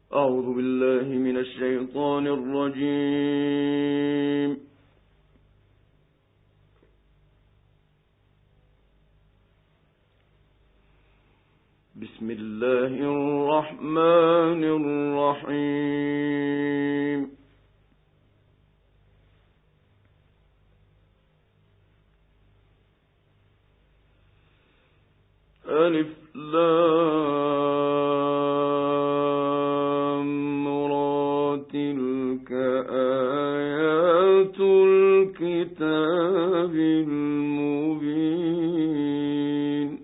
أعوذ بالله من الشيطان الرجيم. بسم الله الرحمن الرحيم. ألف لام را تلك آيات الكتاب المبين.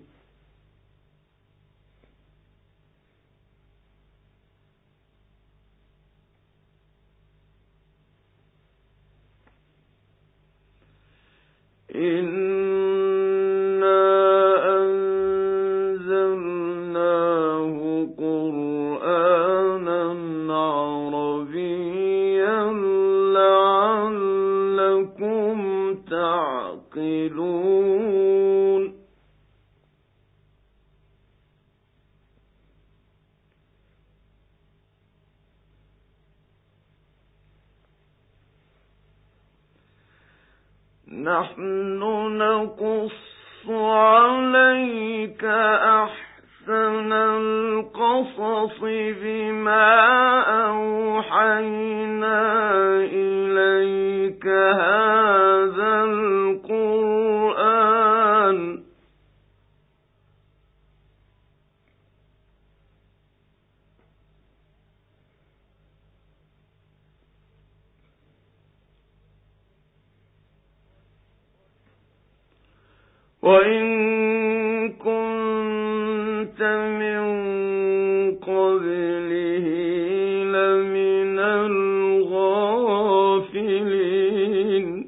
نحن نقص عليك أحسن القصص بما أوحينا إليك هذا القرآن وإن كنت من قبله لمن الغافلين.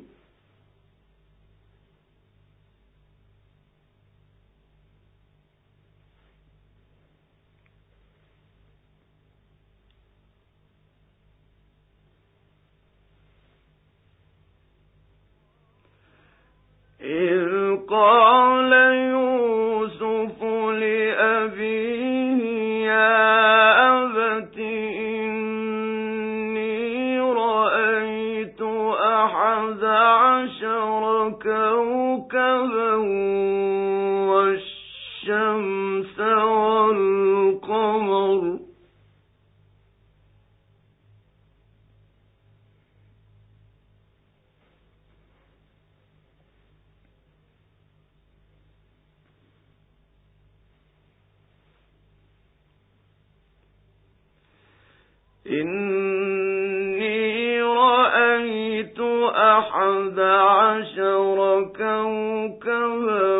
إذ قال يوسف لأبيه يا أبت إني رأيت 11 كوكبا والشمس والقمر إني رأيت 11 كوكبا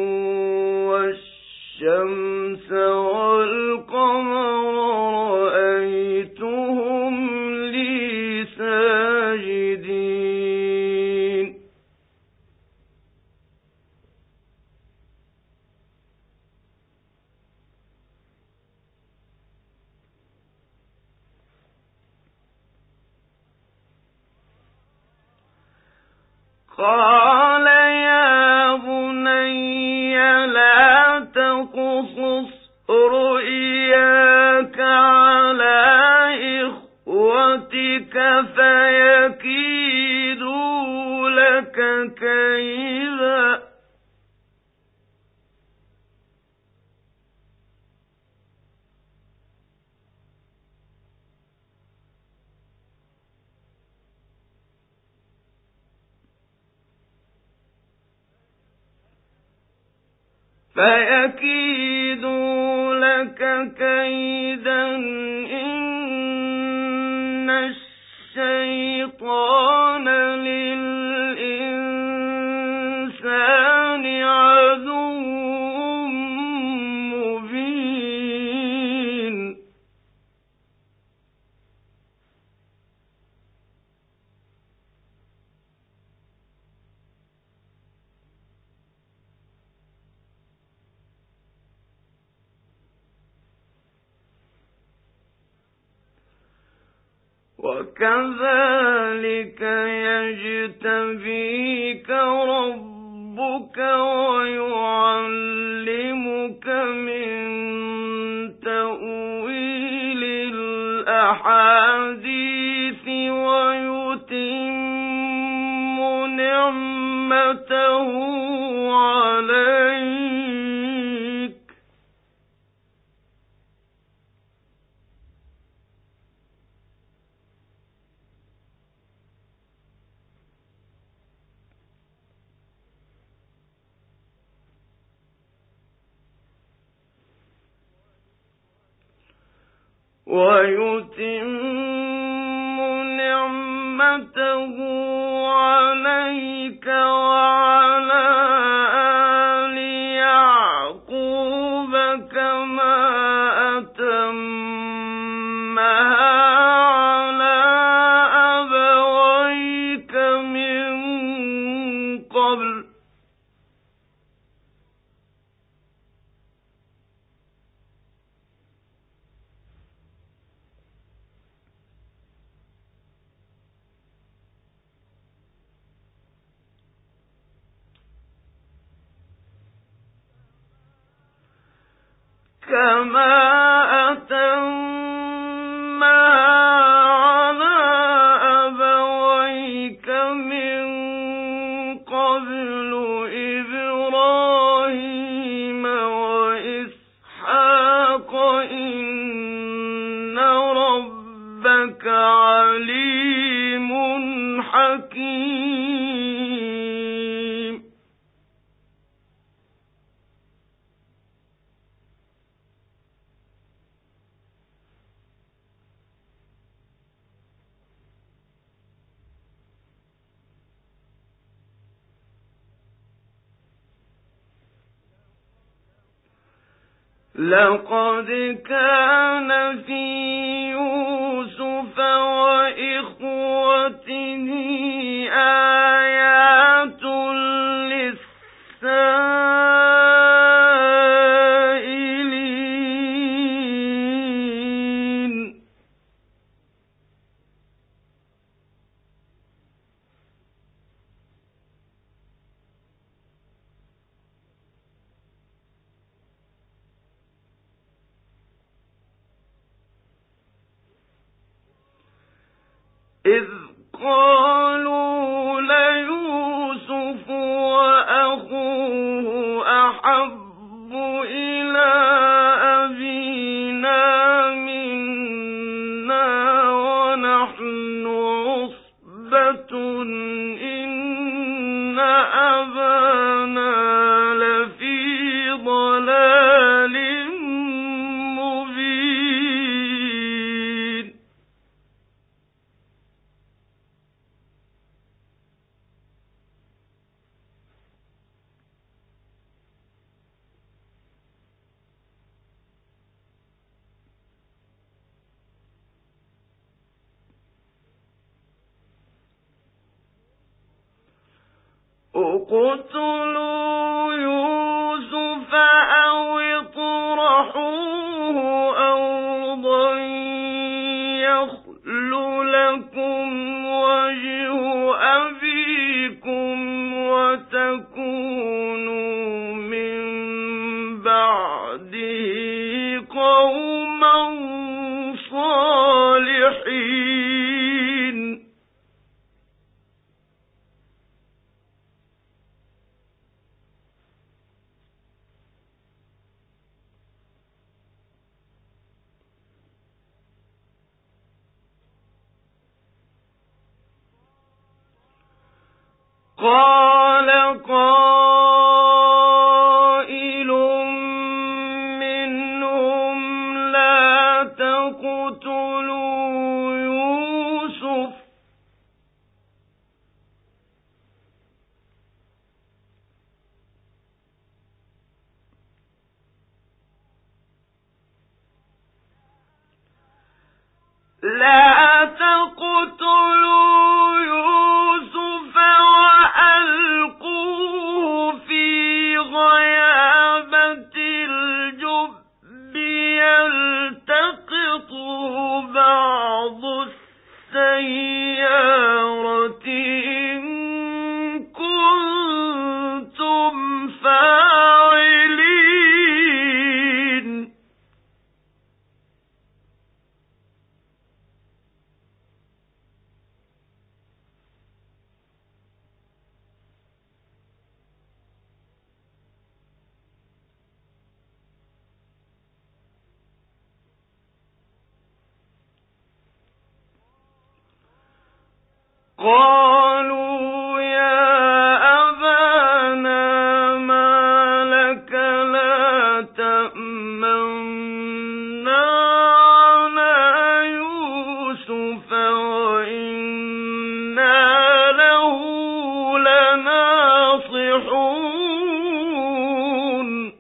والشمس والقمر رأيتهم لي ساجدين. قال يا بني لا تقصص رؤياك على إخوتك فيكيدوا لك كيدا إن الشيطان للإنسان عدو مبين. وكذلك يجتبيك ربك ويعلمك من تأويل الأحاديث ويتم نعمته عليك وعلى آل يعقوب كما أتمها على أبويك من قبل كما أتمها على أبويك من قبل إبراهيم وإسحاق إن ربك عليم حكيم لقد كان في يوسف وإخوته آيات للسائلين إذ قالوا ليوسف وأخوه أحب إلى أبينا منا ونحن عصبة إن أبانا لفي ضلال مبين اقتلوا يوسف أو اطرحوه أرضا يخل لكم وجه أبيكم وتكونوا من بعده قوما صالحين قال قائل منهم لا تقتلوا يوسف وألقوه في غيابة الجب يلتقطه قالوا يا أبانا ما لك لا تأمنا على يوسف وإنا له لناصحون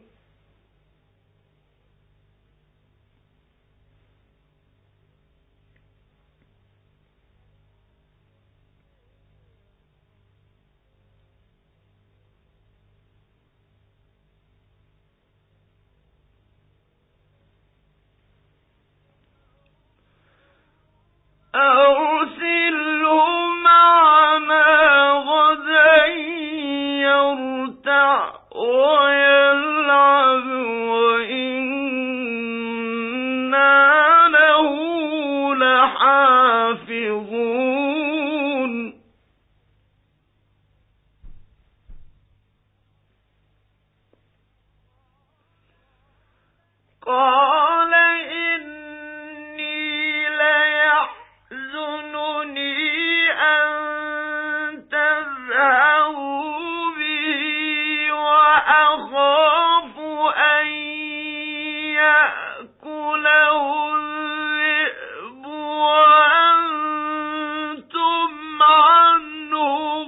أرسله معنا غدا يرتع ويلعب وإنا له لحافظون قال إني ليحزنني أن تذهبوا به وأخاف أن يأكله الذئب وأنتم عنه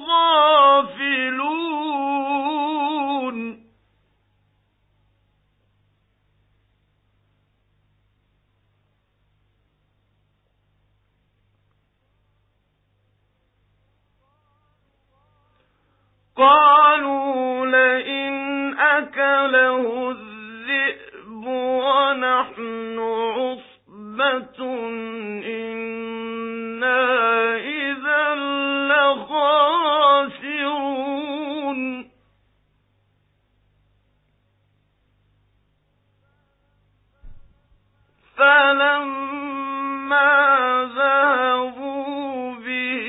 غافلون قالوا لئن أكله الذئب ونحن عصبة إنا إذا لخاسرون فلما ذهبوا به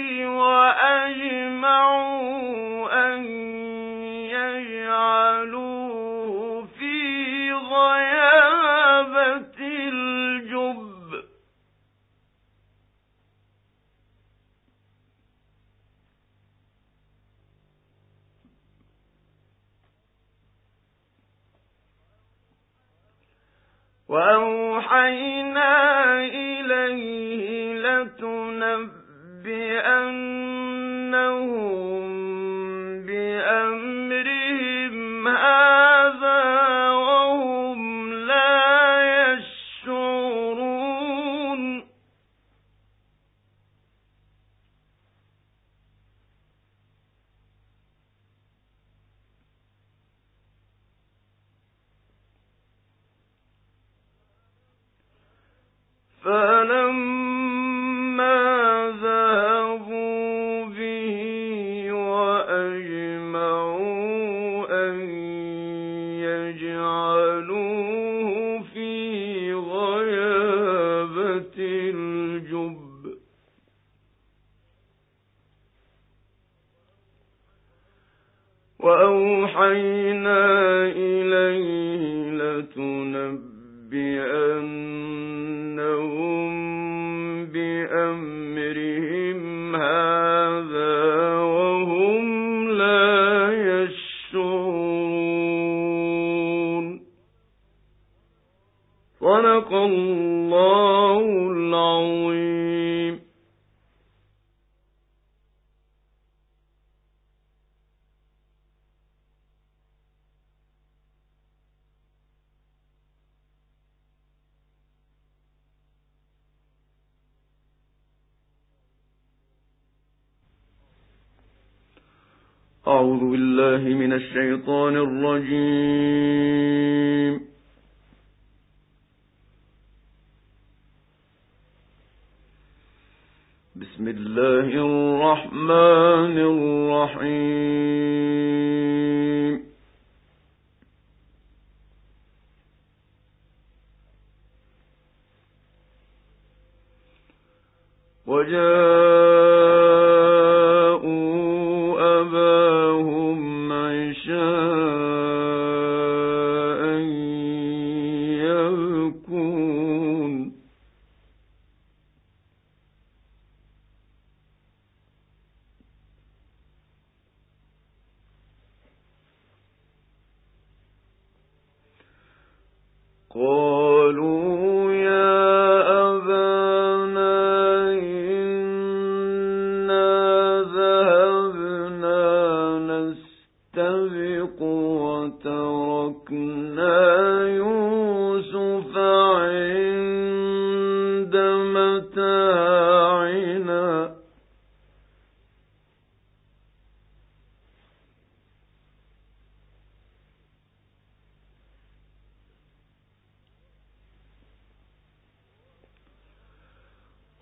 وأجمعوا أن يجعلوه في غيابة الجب وأوحينا إليه لتنبئنهم بأمرهم هذا وهم لا يشعرون فلما ذهبوا به وأجمعوا أن يجعلوه في غيابة الجب وأوحينا إليه لتنبئنهم بأمرهم هذا وهم لا يشعرون صدق الله العظيم. أعوذ بالله من الشيطان الرجيم. بسم الله الرحمن الرحيم. وجاءوا أباهم عشاء يبكون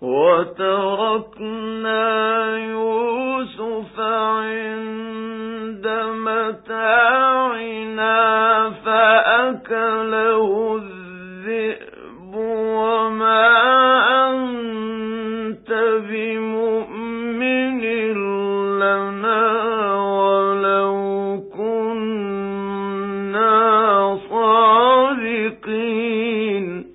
وتركنا يوسف عند متاعنا فأكله الذئب وما أنت بمؤمن لنا ولو كنا صادقين.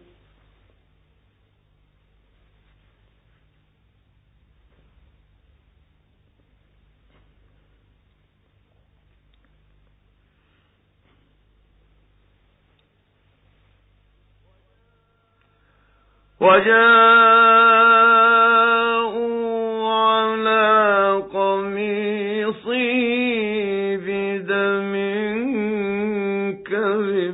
وجاءوا على قميصه بدم كذب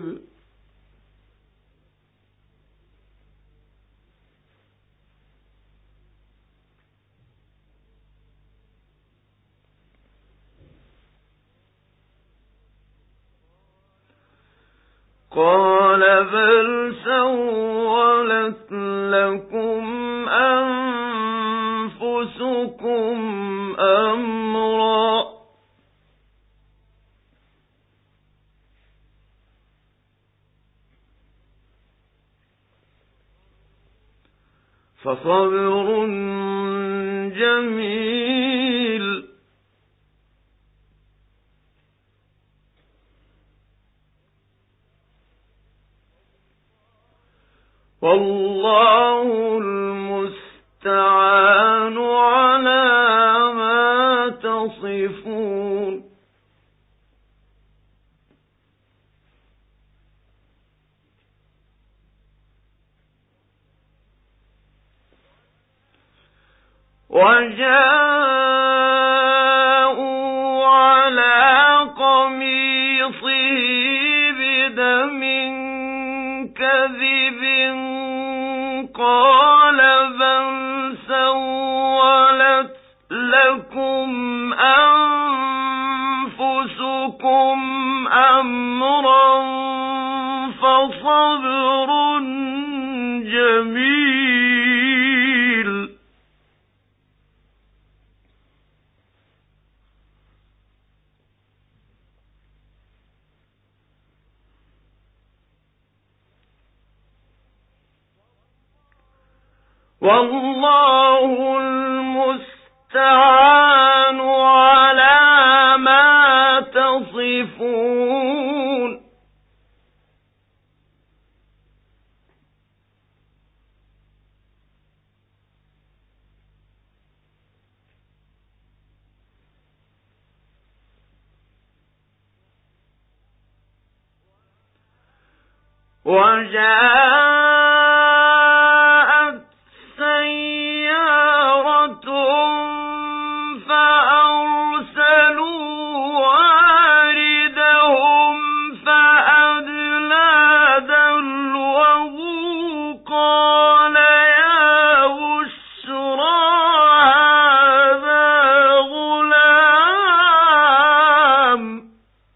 قال بل سولت لكم أنفسكم أمرا فصبر جميل والله المستعان على ما تصفون. وجاءوا على قميصه بدم كذب قال بل سولت لكم أنفسكم أمرا فصبر جميل والله المستعان على ما تصفون. وجاءت سيارة فأرسلوا واردهم فأدلى دلوه قال يا بشرى هذا غلام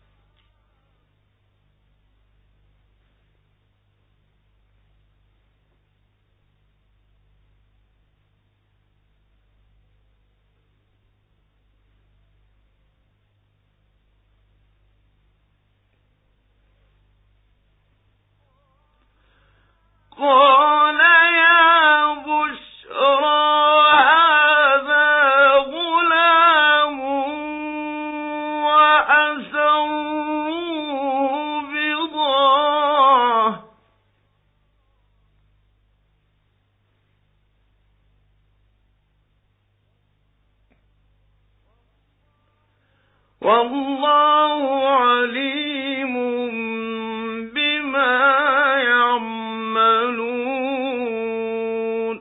قال يا بشرى هذا غلام وأسروه بضاعة والله عليم بما يعملون.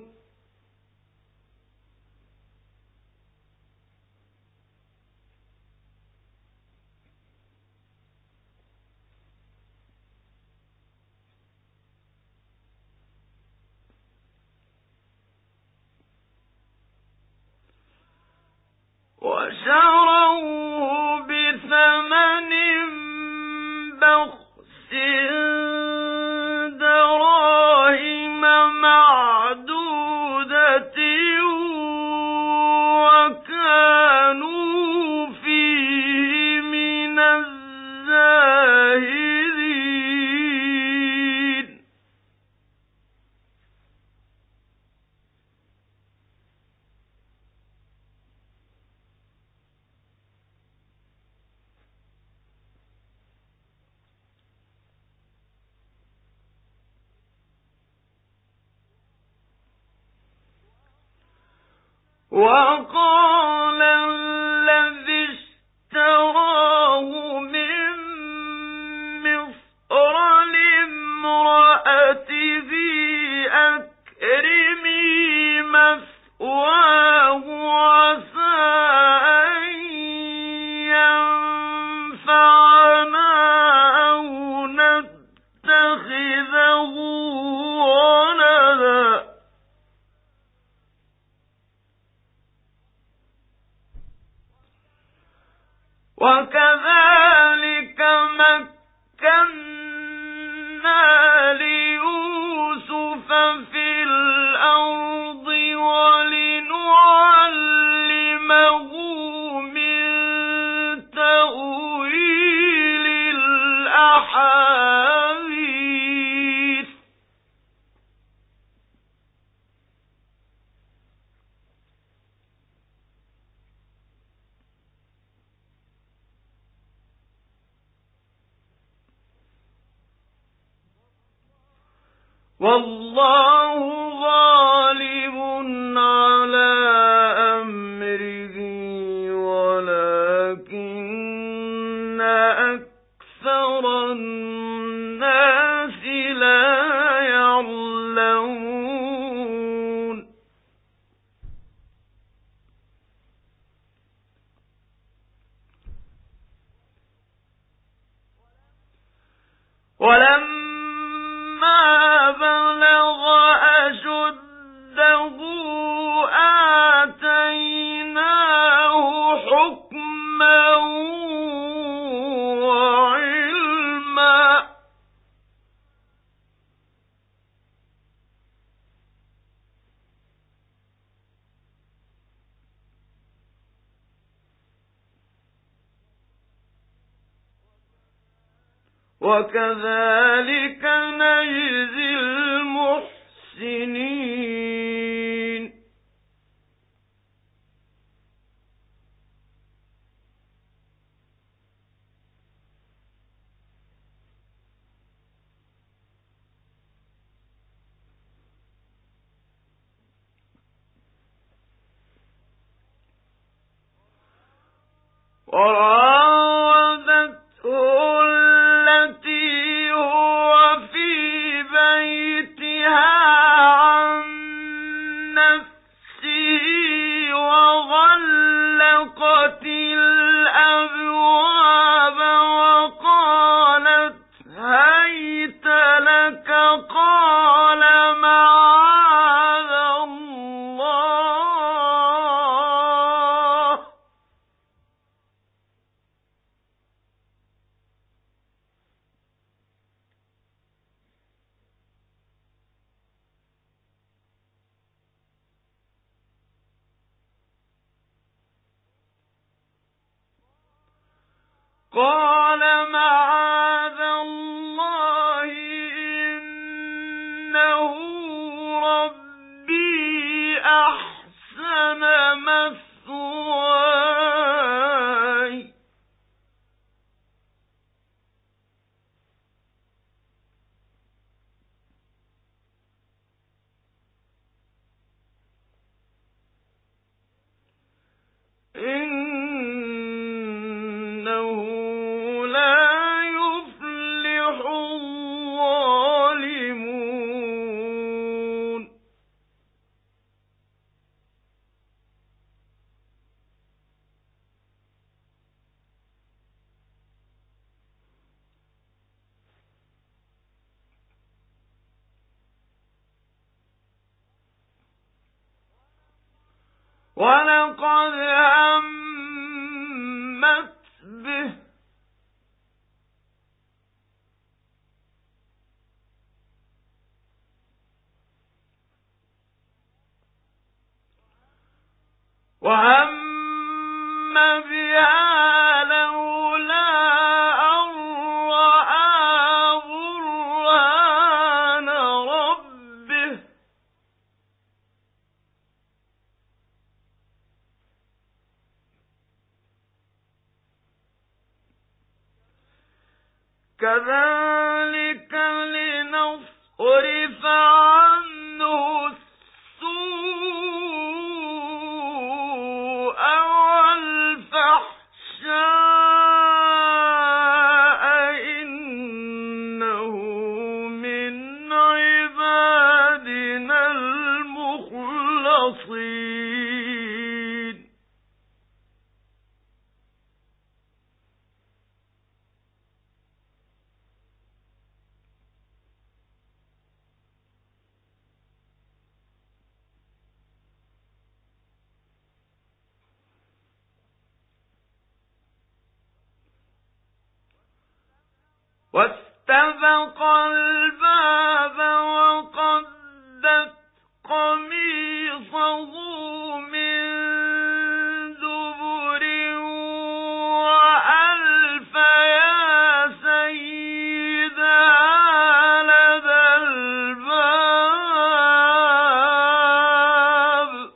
وشروه بثمن بخس دراهم معدودة وقال الذي اشتراه من مصر لامرأته أكرمي مثواه عسى أن ينفعنا أو نتخذه ولدا وكذلك مكنا ليوسف في الأرض ولنعلمه من تأويل الأحاديث والله غالب على أمره ولكن أكثر الناس لا يعلمون ولما بلغ أشده آتيناه حكما وعلما وكذلك نجزي المحسنين وراودته التي هو في بيتها عن نفسه وغلقت الأبواب وقالت هيت لك قال معاذ الله إنه ربي أحسن مثواي إنه لا يفلح الظالمون ولقد همت به وهم بها لولا أن رأى برهان ربه كذلك لنصرف عنه السوء واستبق الباب وقدت قميصه من دبر وألف يا سيدها لدى الباب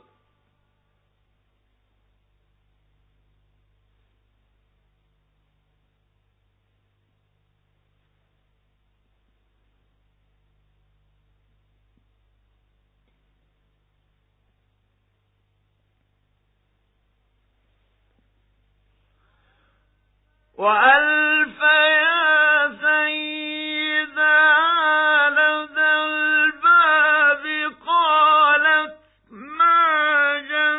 وألف يا سيدها لدى الباب قالت ما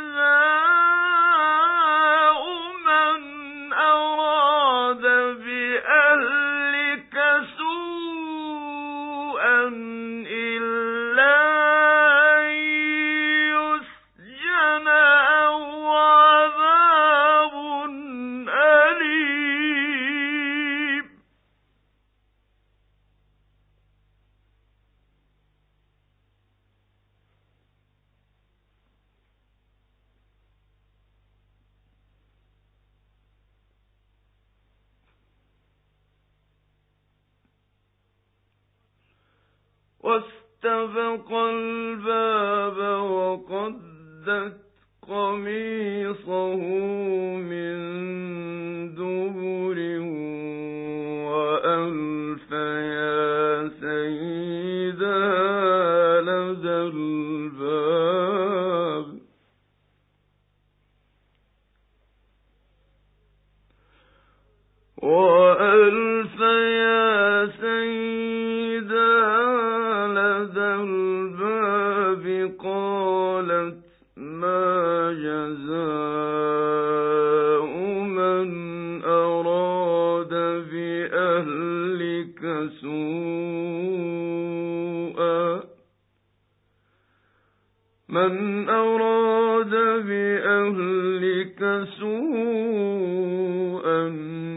جزاء من أراد بأهلك سوءا إلا أن يسجن أو عذاب أليم. واستبق الباب وقدت قميصه من دبر وألف يا سيدها لدى الباب وألف يا سيدها لدى الباب قالت ما جزاء من أراد بأهلك سوءا من أراد بأهلك سوءا